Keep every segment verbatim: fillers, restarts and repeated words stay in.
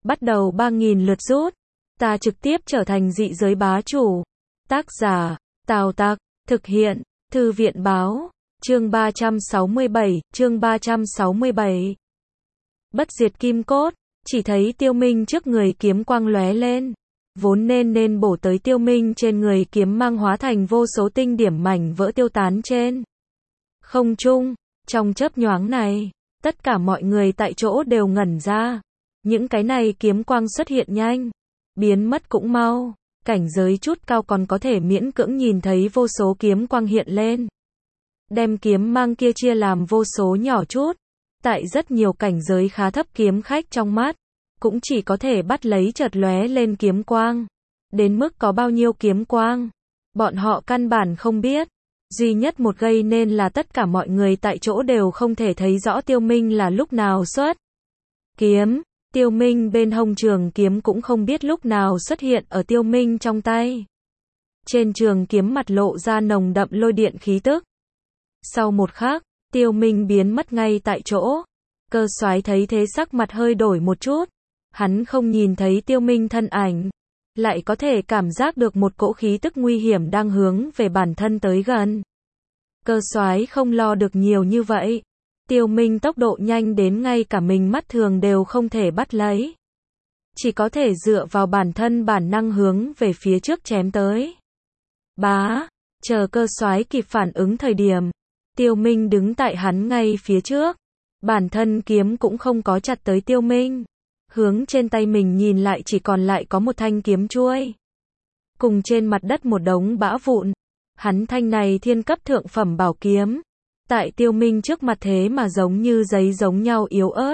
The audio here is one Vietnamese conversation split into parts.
bắt đầu ba nghìn lượt rút. Ta trực tiếp trở thành dị giới bá chủ. Tác giả, Tào Tặc, thực hiện, Thư viện báo, chương ba trăm sáu mươi bảy, chương ba trăm sáu mươi bảy. Bất diệt kim cốt, chỉ thấy Tiêu Minh trước người kiếm quang lóe lên. Vốn nên nên bổ tới Tiêu Minh trên người kiếm mang hóa thành vô số tinh điểm mảnh vỡ tiêu tán trên không trung. Trong chớp nhoáng này, tất cả mọi người tại chỗ đều ngẩn ra. Những cái này kiếm quang xuất hiện nhanh, biến mất cũng mau. Cảnh giới chút cao còn có thể miễn cưỡng nhìn thấy vô số kiếm quang hiện lên. Đem kiếm mang kia chia làm vô số nhỏ chút. Tại rất nhiều cảnh giới khá thấp kiếm khách trong mắt, cũng chỉ có thể bắt lấy chợt lóe lên kiếm quang. Đến mức có bao nhiêu kiếm quang, bọn họ căn bản không biết. Duy nhất một gây nên là tất cả mọi người tại chỗ đều không thể thấy rõ Tiêu Minh là lúc nào xuất kiếm. Tiêu Minh bên hông trường kiếm cũng không biết lúc nào xuất hiện ở Tiêu Minh trong tay. Trên trường kiếm mặt lộ ra nồng đậm lôi điện khí tức. Sau một khắc, Tiêu Minh biến mất ngay tại chỗ. Cơ Soái thấy thế sắc mặt hơi đổi một chút. Hắn không nhìn thấy Tiêu Minh thân ảnh, lại có thể cảm giác được một cỗ khí tức nguy hiểm đang hướng về bản thân tới gần. Cơ Soái không lo được nhiều như vậy. Tiêu Minh tốc độ nhanh đến ngay cả mình mắt thường đều không thể bắt lấy. Chỉ có thể dựa vào bản thân bản năng hướng về phía trước chém tới. Bá, chờ Cơ Soái kịp phản ứng thời điểm, Tiêu Minh đứng tại hắn ngay phía trước. Bản thân kiếm cũng không có chặt tới Tiêu Minh. Hướng trên tay mình nhìn lại chỉ còn lại có một thanh kiếm chuôi. Cùng trên mặt đất một đống bã vụn. Hắn thanh này thiên cấp thượng phẩm bảo kiếm. Tại Tiêu Minh trước mặt thế mà giống như giấy giống nhau yếu ớt.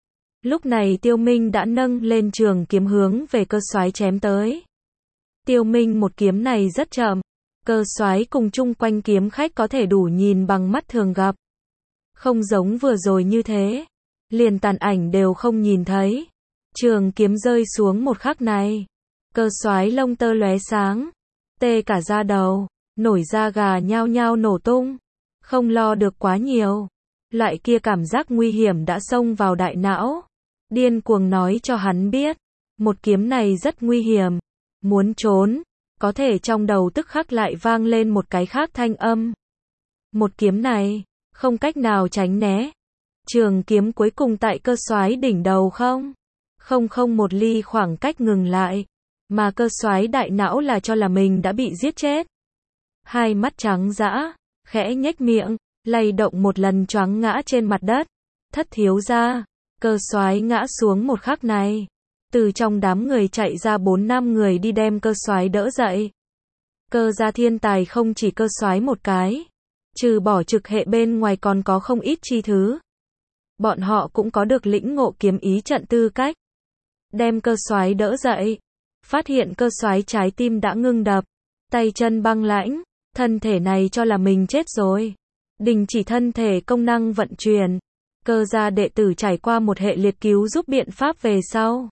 Lúc này Tiêu Minh đã nâng lên trường kiếm hướng về Cơ Soái chém tới. Tiêu Minh một kiếm này rất chậm. Cơ Soái cùng chung quanh kiếm khách có thể đủ nhìn bằng mắt thường gặp. Không giống vừa rồi như thế. Liền tàn ảnh đều không nhìn thấy. Trường kiếm rơi xuống một khắc này. Cơ Soái lông tơ lóe sáng. Tê cả da đầu. Nổi da gà nhao nhao nổ tung. Không lo được quá nhiều. Loại kia cảm giác nguy hiểm đã xông vào đại não. Điên cuồng nói cho hắn biết. Một kiếm này rất nguy hiểm. Muốn trốn. Có thể trong đầu tức khắc lại vang lên một cái khác thanh âm. Một kiếm này. Không cách nào tránh né. Trường kiếm cuối cùng tại Cơ Soái đỉnh đầu không. Không không một ly khoảng cách ngừng lại. Mà Cơ Soái đại não là cho là mình đã bị giết chết. Hai mắt trắng dã. Khẽ nhếch miệng, lay động một lần choáng ngã trên mặt đất. Thất thiếu gia, Cơ Soái ngã xuống một khắc này. Từ trong đám người chạy ra bốn năm người đi đem Cơ Soái đỡ dậy. Cơ gia thiên tài không chỉ Cơ Soái một cái. Trừ bỏ trực hệ bên ngoài còn có không ít chi thứ. Bọn họ cũng có được lĩnh ngộ kiếm ý trận tư cách. Đem Cơ Soái đỡ dậy. Phát hiện Cơ Soái trái tim đã ngưng đập. Tay chân băng lãnh. Thân thể này cho là mình chết rồi. Đình chỉ thân thể công năng vận chuyển. Cơ gia đệ tử trải qua một hệ liệt cứu giúp biện pháp về sau.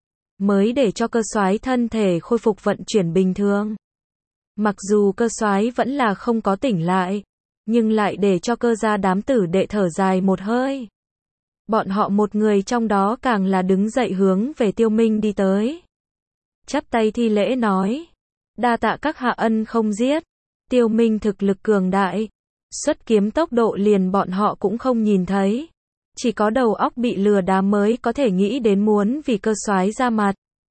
Mới để cho Cơ Soái thân thể khôi phục vận chuyển bình thường. Mặc dù Cơ Soái vẫn là không có tỉnh lại. Nhưng lại để cho Cơ gia đám tử đệ thở dài một hơi. Bọn họ một người trong đó càng là đứng dậy hướng về Tiêu Minh đi tới. Chắp tay thi lễ nói. Đa tạ các hạ ân không giết. Tiêu Minh thực lực cường đại. Xuất kiếm tốc độ liền bọn họ cũng không nhìn thấy. Chỉ có đầu óc bị lừa đá mới có thể nghĩ đến muốn vì Cơ Soái ra mặt.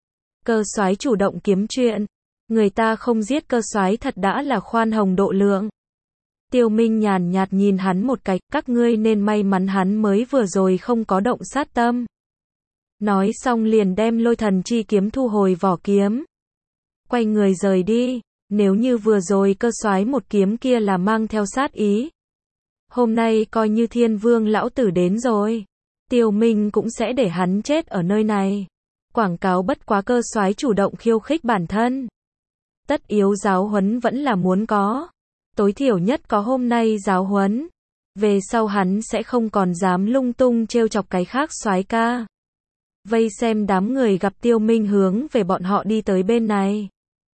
Cơ Soái chủ động kiếm chuyện. Người ta không giết Cơ Soái thật đã là khoan hồng độ lượng. Tiêu Minh nhàn nhạt nhìn hắn một cái. Các ngươi nên may mắn hắn mới vừa rồi không có động sát tâm. Nói xong liền đem lôi thần chi kiếm thu hồi vỏ kiếm. Quay người rời đi. Nếu như vừa rồi Cơ Soái một kiếm kia là mang theo sát ý. Hôm nay coi như Thiên Vương lão tử đến rồi. Tiêu Minh cũng sẽ để hắn chết ở nơi này. Quảng cáo bất quá Cơ Soái chủ động khiêu khích bản thân. Tất yếu giáo huấn vẫn là muốn có. Tối thiểu nhất có hôm nay giáo huấn. Về sau hắn sẽ không còn dám lung tung trêu chọc cái khác soái ca. Vây xem đám người gặp Tiêu Minh hướng về bọn họ đi tới bên này.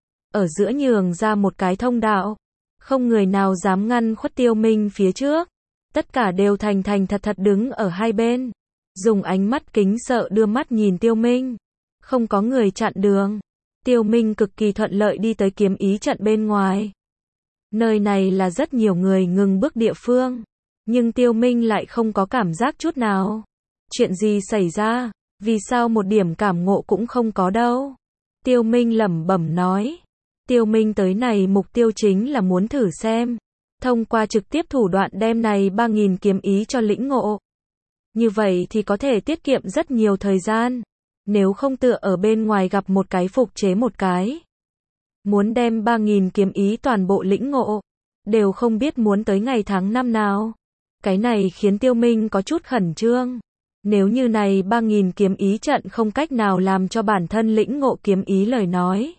Ở giữa nhường ra một cái thông đạo. Không người nào dám ngăn khuất Tiêu Minh phía trước. Tất cả đều thành thành thật thật đứng ở hai bên. Dùng ánh mắt kính sợ đưa mắt nhìn Tiêu Minh. không có người chặn đường. Tiêu Minh cực kỳ thuận lợi đi tới kiếm ý trận bên ngoài. Nơi này là rất nhiều người ngừng bước địa phương, nhưng Tiêu Minh lại không có cảm giác chút nào. Chuyện gì xảy ra? Vì sao một điểm cảm ngộ cũng không có đâu? Tiêu Minh lẩm bẩm nói. Tiêu Minh tới này mục tiêu chính là muốn thử xem, thông qua trực tiếp thủ đoạn đem này ba nghìn kiếm ý cho lĩnh ngộ. Như vậy thì có thể tiết kiệm rất nhiều thời gian. Nếu không tựa ở bên ngoài gặp một cái phục chế một cái. Muốn đem ba nghìn kiếm ý toàn bộ lĩnh ngộ, đều không biết muốn tới ngày tháng năm nào. Cái này khiến Tiêu Minh có chút khẩn trương. Nếu như này ba nghìn kiếm ý trận không cách nào làm cho bản thân lĩnh ngộ kiếm ý lời nói.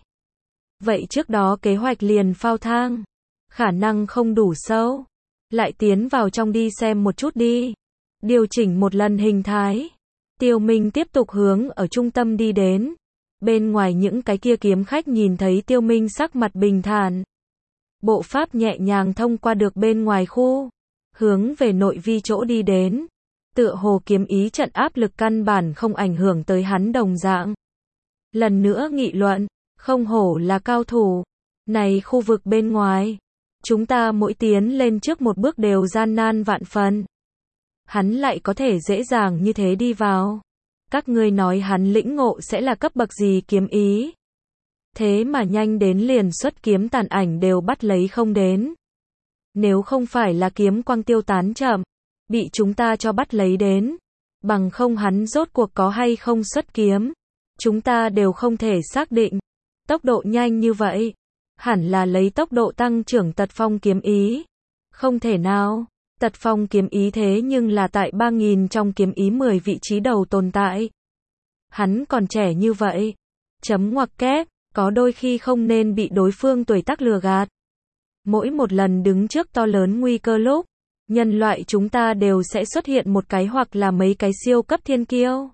Vậy trước đó kế hoạch liền phao thang. Khả năng không đủ sâu. Lại tiến vào trong đi xem một chút đi. Điều chỉnh một lần hình thái. Tiêu Minh tiếp tục hướng ở trung tâm đi đến. Bên ngoài những cái kia kiếm khách nhìn thấy Tiêu Minh sắc mặt bình thản. Bộ pháp nhẹ nhàng thông qua được bên ngoài khu. Hướng về nội vi chỗ đi đến. Tựa hồ kiếm ý trận áp lực căn bản không ảnh hưởng tới hắn đồng dạng. Lần nữa nghị luận, không hổ là cao thủ. Này khu vực bên ngoài, chúng ta mỗi tiến lên trước một bước đều gian nan vạn phần. Hắn lại có thể dễ dàng như thế đi vào. Các ngươi nói hắn lĩnh ngộ sẽ là cấp bậc gì kiếm ý? Thế mà nhanh đến liền xuất kiếm tàn ảnh đều bắt lấy không đến. Nếu không phải là kiếm quang tiêu tán chậm, bị chúng ta cho bắt lấy đến, bằng không hắn rốt cuộc có hay không xuất kiếm, chúng ta đều không thể xác định. Tốc độ nhanh như vậy, hẳn là lấy tốc độ tăng trưởng tật phong kiếm ý. Không thể nào, tật phong kiếm ý thế nhưng là tại ba nghìn trong kiếm ý mười vị trí đầu tồn tại. Hắn còn trẻ như vậy. Chấm ngoặc kép, có đôi khi không nên bị đối phương tuổi tác lừa gạt. Mỗi một lần đứng trước to lớn nguy cơ lúc, nhân loại chúng ta đều sẽ xuất hiện một cái hoặc là mấy cái siêu cấp thiên kiêu.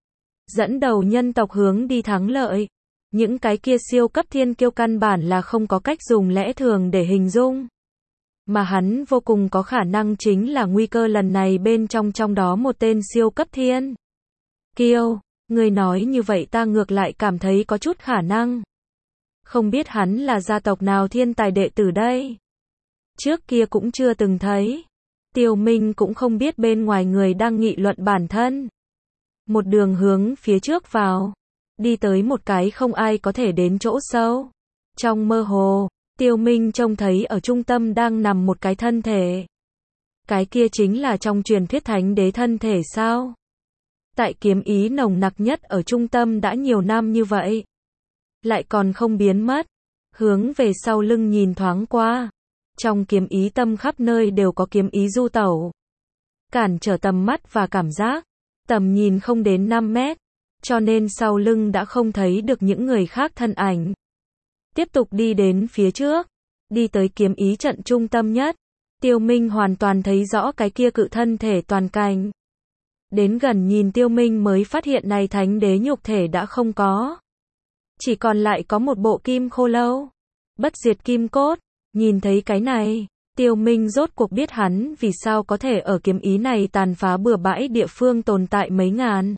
Dẫn đầu nhân tộc hướng đi thắng lợi. Những cái kia siêu cấp thiên kiêu căn bản là không có cách dùng lẽ thường để hình dung. Mà hắn vô cùng có khả năng chính là nguy cơ lần này bên trong trong đó một tên siêu cấp thiên kiêu. Người nói như vậy ta ngược lại cảm thấy có chút khả năng. Không biết hắn là gia tộc nào thiên tài đệ tử đây? Trước kia cũng chưa từng thấy. Tiêu Minh cũng không biết bên ngoài người đang nghị luận bản thân. Một đường hướng phía trước vào. Đi tới một cái không ai có thể đến chỗ sâu. Trong mơ hồ, Tiêu Minh trông thấy ở trung tâm đang nằm một cái thân thể. Cái kia chính là trong truyền thuyết thánh đế thân thể sao? Tại kiếm ý nồng nặc nhất ở trung tâm đã nhiều năm như vậy. Lại còn không biến mất. Hướng về sau lưng nhìn thoáng qua. Trong kiếm ý tâm khắp nơi đều có kiếm ý du tẩu. Cản trở tầm mắt và cảm giác. Tầm nhìn không đến năm mét. Cho nên sau lưng đã không thấy được những người khác thân ảnh. Tiếp tục đi đến phía trước. Đi tới kiếm ý trận trung tâm nhất. Tiêu Minh hoàn toàn thấy rõ cái kia cự thân thể toàn cảnh. Đến gần nhìn Tiêu Minh mới phát hiện này thánh đế nhục thể đã không có. Chỉ còn lại có một bộ kim khô lâu. Bất diệt kim cốt. Nhìn thấy cái này, Tiêu Minh rốt cuộc biết hắn vì sao có thể ở kiếm ý này tàn phá bừa bãi địa phương tồn tại mấy ngàn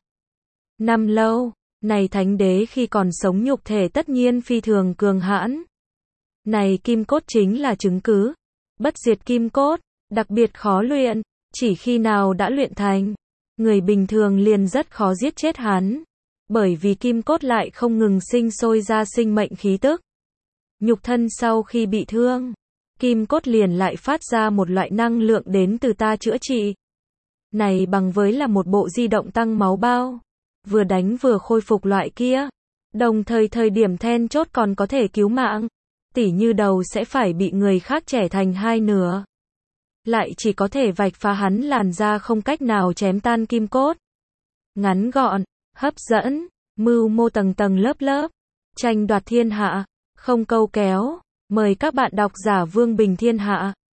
năm lâu. Này thánh đế khi còn sống nhục thể tất nhiên phi thường cường hãn. Này kim cốt chính là chứng cứ. Bất diệt kim cốt, đặc biệt khó luyện, chỉ khi nào đã luyện thành, người bình thường liền rất khó giết chết hắn. Bởi vì kim cốt lại không ngừng sinh sôi ra sinh mệnh khí tức. Nhục thân sau khi bị thương, kim cốt liền lại phát ra một loại năng lượng đến từ ta chữa trị. Này bằng với là một bộ di động tăng máu bao. Vừa đánh vừa khôi phục loại kia. Đồng thời thời điểm then chốt còn có thể cứu mạng. Tỉ như đầu sẽ phải bị người khác chẻ thành hai nửa. Lại chỉ có thể vạch phá hắn làn da không cách nào chém tan kim cốt. Ngắn gọn, hấp dẫn, mưu mô tầng tầng lớp lớp. Tranh đoạt thiên hạ, không câu kéo. Mời các bạn đọc giả Vương Bình Thiên Hạ.